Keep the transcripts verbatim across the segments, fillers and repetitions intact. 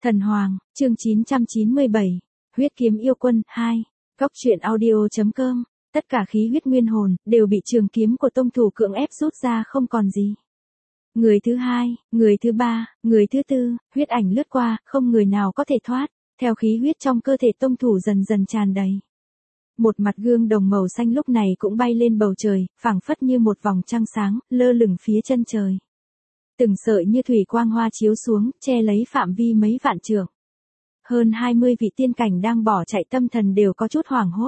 Thần Hoàng, chương chín trăm chín mươi bảy, huyết kiếm yêu quân, hai, góc truyện audio.com, tất cả khí huyết nguyên hồn, đều bị trường kiếm của tông thủ cưỡng ép rút ra không còn gì. Người thứ hai, người thứ ba, người thứ tư, huyết ảnh lướt qua, không người nào có thể thoát, theo khí huyết trong cơ thể tông thủ dần dần tràn đầy. Một mặt gương đồng màu xanh lúc này cũng bay lên bầu trời, phảng phất như một vòng trăng sáng, lơ lửng phía chân trời. Từng sợi như thủy quang hoa chiếu xuống, che lấy phạm vi mấy vạn trượng. Hơn hai mươi vị tiên cảnh đang bỏ chạy tâm thần đều có chút hoảng hốt.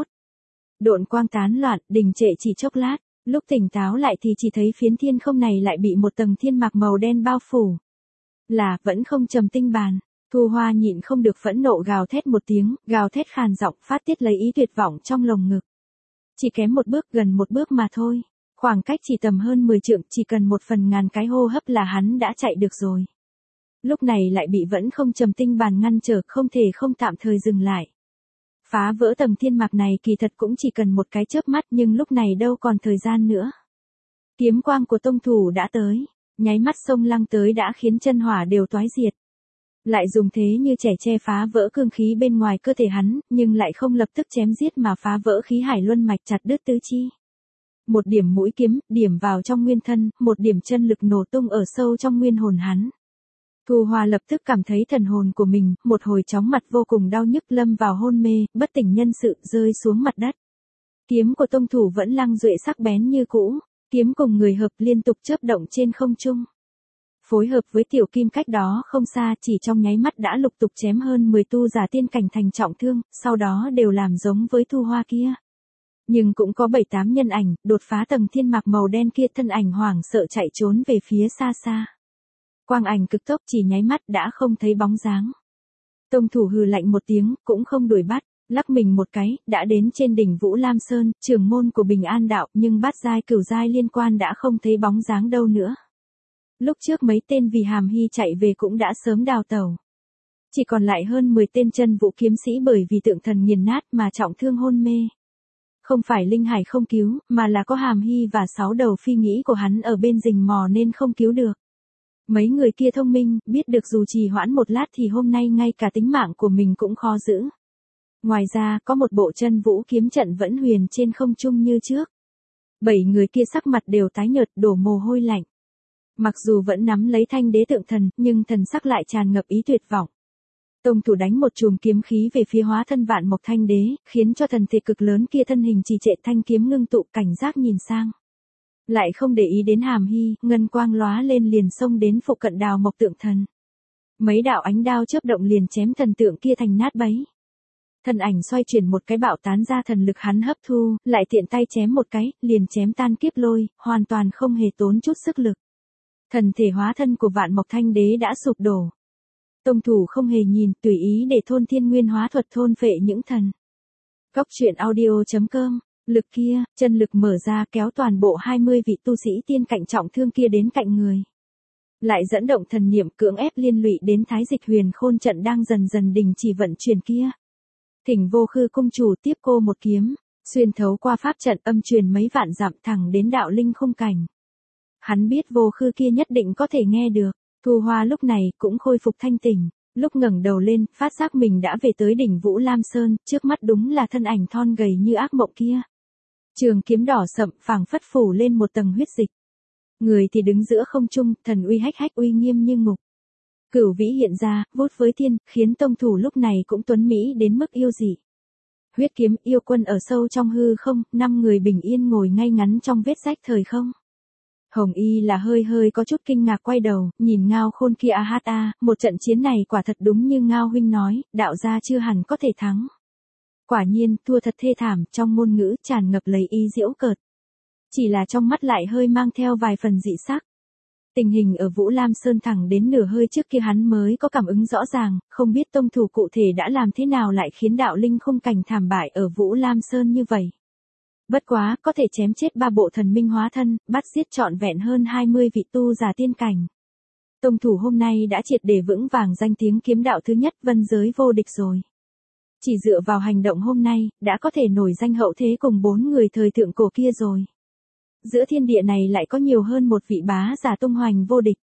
Độn quang tán loạn, đình trệ chỉ chốc lát, lúc tỉnh táo lại thì chỉ thấy phiến thiên không này lại bị một tầng thiên mạc màu đen bao phủ. Là, vẫn không trầm tinh bàn. Thu Hoa nhịn không được phẫn nộ gào thét một tiếng, gào thét khàn giọng phát tiết lấy ý tuyệt vọng trong lồng ngực. Chỉ kém một bước, gần một bước mà thôi. Khoảng cách chỉ tầm hơn mười trượng, chỉ cần một phần ngàn cái hô hấp là hắn đã chạy được rồi. Lúc này lại bị vẫn không trầm tinh bàn ngăn trở, không thể không tạm thời dừng lại. Phá vỡ tầng thiên mạc này kỳ thật cũng chỉ cần một cái chớp mắt, nhưng lúc này đâu còn thời gian nữa. Kiếm quang của tông thủ đã tới, nháy mắt xông lăng tới đã khiến chân hỏa đều toái diệt. Lại dùng thế như trẻ tre phá vỡ cương khí bên ngoài cơ thể hắn, nhưng lại không lập tức chém giết mà phá vỡ khí hải luân mạch chặt đứt tứ chi. Một điểm mũi kiếm, điểm vào trong nguyên thân, một điểm chân lực nổ tung ở sâu trong nguyên hồn hắn. Thu Hoa lập tức cảm thấy thần hồn của mình, một hồi chóng mặt vô cùng đau nhức lâm vào hôn mê, bất tỉnh nhân sự, rơi xuống mặt đất. Kiếm của tông thủ vẫn lăng duệ sắc bén như cũ, kiếm cùng người hợp liên tục chớp động trên không trung. Phối hợp với tiểu kim cách đó không xa, chỉ trong nháy mắt đã lục tục chém hơn mười tu giả tiên cảnh thành trọng thương, sau đó đều làm giống với Thu Hoa kia. Nhưng cũng có bảy tám nhân ảnh, đột phá tầng thiên mạc màu đen kia, thân ảnh hoảng sợ chạy trốn về phía xa xa. Quang ảnh cực tốc chỉ nháy mắt đã không thấy bóng dáng. Tông thủ hừ lạnh một tiếng, cũng không đuổi bắt, lắc mình một cái, đã đến trên đỉnh Vũ Lam Sơn, trưởng môn của Bình An Đạo, nhưng bát giai cửu giai liên quan đã không thấy bóng dáng đâu nữa. Lúc trước mấy tên vì hàm hy chạy về cũng đã sớm đào tẩu. Chỉ còn lại hơn mười tên chân vũ kiếm sĩ bởi vì tượng thần nghiền nát mà trọng thương hôn mê. Không phải linh hải không cứu, mà là có hàm hy và sáu đầu phi nghĩ của hắn ở bên rình mò nên không cứu được. Mấy người kia thông minh, biết được dù trì hoãn một lát thì hôm nay ngay cả tính mạng của mình cũng khó giữ. Ngoài ra, có một bộ chân vũ kiếm trận vẫn huyền trên không trung như trước. Bảy người kia sắc mặt đều tái nhợt, đổ mồ hôi lạnh. Mặc dù vẫn nắm lấy thanh đế tượng thần, nhưng thần sắc lại tràn ngập ý tuyệt vọng. Tông thủ đánh một chùm kiếm khí về phía hóa thân vạn mộc thanh đế, khiến cho thần thể cực lớn kia thân hình trì trệ, thanh kiếm ngưng tụ, cảnh giác nhìn sang. Lại không để ý đến hàm hy, ngân quang lóa lên liền xông đến phụ cận đào mộc tượng thần. Mấy đạo ánh đao chớp động liền chém thần tượng kia thành nát bấy. Thần ảnh xoay chuyển một cái bạo tán ra thần lực hắn hấp thu, lại tiện tay chém một cái, liền chém tan kiếp lôi, hoàn toàn không hề tốn chút sức lực. Thần thể hóa thân của vạn mộc thanh đế đã sụp đổ. Tông thủ không hề nhìn, tùy ý để thôn thiên nguyên hóa thuật thôn phệ những thần. Góc truyện audio.com, lực kia, chân lực mở ra kéo toàn bộ hai mươi vị tu sĩ tiên cảnh trọng thương kia đến cạnh người. Lại dẫn động thần niệm cưỡng ép liên lụy đến thái dịch huyền khôn trận đang dần dần đình chỉ vận chuyển kia. Thỉnh Vô Khư cung chủ tiếp cô một kiếm, xuyên thấu qua pháp trận âm truyền mấy vạn dặm thẳng đến đạo linh khung cảnh. Hắn biết Vô Khư kia nhất định có thể nghe được. Thu Hoa lúc này cũng khôi phục thanh tỉnh, lúc ngẩng đầu lên, phát giác mình đã về tới đỉnh Vũ Lam Sơn, trước mắt đúng là thân ảnh thon gầy như ác mộng kia. Trường kiếm đỏ sậm phảng phất phủ lên một tầng huyết dịch. Người thì đứng giữa không trung, thần uy hách hách uy nghiêm như ngục. Cửu vĩ hiện ra, vút với thiên, khiến tông thủ lúc này cũng tuấn mỹ đến mức yêu dị. Huyết kiếm yêu quân ở sâu trong hư không, năm người bình yên ngồi ngay ngắn trong vết rách thời không. Hồng Y là hơi hơi có chút kinh ngạc quay đầu, nhìn Ngao Khôn kia a hát a, một trận chiến này quả thật đúng như Ngao huynh nói, đạo gia chưa hẳn có thể thắng. Quả nhiên, thua thật thê thảm, trong ngôn ngữ tràn ngập lấy ý giễu cợt. Chỉ là trong mắt lại hơi mang theo vài phần dị sắc. Tình hình ở Vũ Lam Sơn thẳng đến nửa hơi trước kia hắn mới có cảm ứng rõ ràng, không biết tông thủ cụ thể đã làm thế nào lại khiến đạo linh khung cảnh thảm bại ở Vũ Lam Sơn như vậy. Bất quá, có thể chém chết ba bộ thần minh hóa thân, bắt giết trọn vẹn hơn hai mươi vị tu giả tiên cảnh. Tông thủ hôm nay đã triệt để vững vàng danh tiếng kiếm đạo thứ nhất vân giới vô địch rồi. Chỉ dựa vào hành động hôm nay, đã có thể nổi danh hậu thế cùng bốn người thời thượng cổ kia rồi. Giữa thiên địa này lại có nhiều hơn một vị bá giả tung hoành vô địch.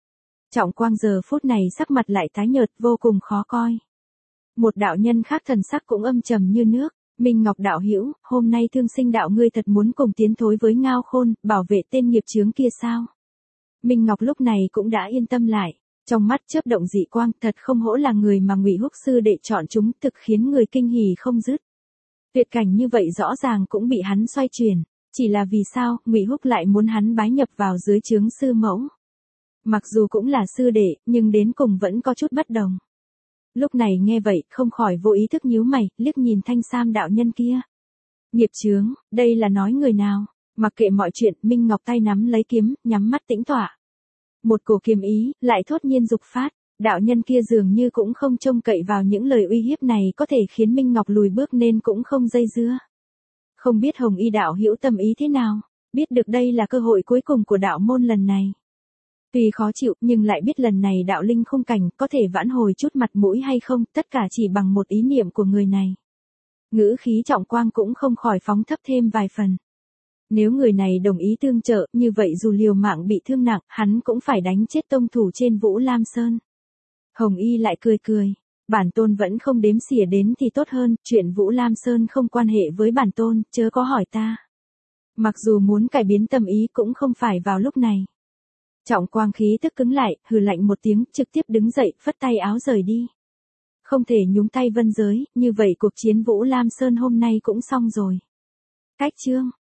Trọng Quang giờ phút này sắc mặt lại tái nhợt vô cùng khó coi. Một đạo nhân khác thần sắc cũng âm trầm như nước. Minh Ngọc đạo hữu, hôm nay Thương Sinh đạo ngươi thật muốn cùng tiến thối với Ngao Khôn, bảo vệ tên nghiệp chướng kia sao? Minh Ngọc lúc này cũng đã yên tâm lại, trong mắt chớp động dị quang, thật không hổ là người mà Ngụy Húc sư đệ chọn chúng, thực khiến người kinh hỉ không dứt. Tuyệt cảnh như vậy rõ ràng cũng bị hắn xoay chuyển, chỉ là vì sao, Ngụy Húc lại muốn hắn bái nhập vào dưới trướng sư mẫu. Mặc dù cũng là sư đệ, nhưng đến cùng vẫn có chút bất đồng. Lúc này nghe vậy, không khỏi vô ý thức nhíu mày, liếc nhìn thanh sam đạo nhân kia. Nghiệp chướng, đây là nói người nào? Mặc kệ mọi chuyện, Minh Ngọc tay nắm lấy kiếm, nhắm mắt tĩnh tọa. Một cổ kiếm ý, lại thốt nhiên dục phát, đạo nhân kia dường như cũng không trông cậy vào những lời uy hiếp này có thể khiến Minh Ngọc lùi bước nên cũng không dây dưa. Không biết Hồng Y đạo hữu tâm ý thế nào, biết được đây là cơ hội cuối cùng của đạo môn lần này. Tuy khó chịu nhưng lại biết lần này đạo linh khung cảnh có thể vãn hồi chút mặt mũi hay không, tất cả chỉ bằng một ý niệm của người này. Ngữ khí Trọng Quang cũng không khỏi phóng thấp thêm vài phần. Nếu người này đồng ý tương trợ, như vậy dù liều mạng bị thương nặng, hắn cũng phải đánh chết tông thủ trên Vũ Lam Sơn. Hồng Y lại cười cười, bản tôn vẫn không đếm xỉa đến thì tốt hơn, chuyện Vũ Lam Sơn không quan hệ với bản tôn, chớ có hỏi ta. Mặc dù muốn cải biến tâm ý cũng không phải vào lúc này. Trọng Quang khí tức cứng lại, hừ lạnh một tiếng, trực tiếp đứng dậy, phất tay áo rời đi. Không thể nhúng tay vân giới, như vậy cuộc chiến Vũ Lam Sơn hôm nay cũng xong rồi. Cách chương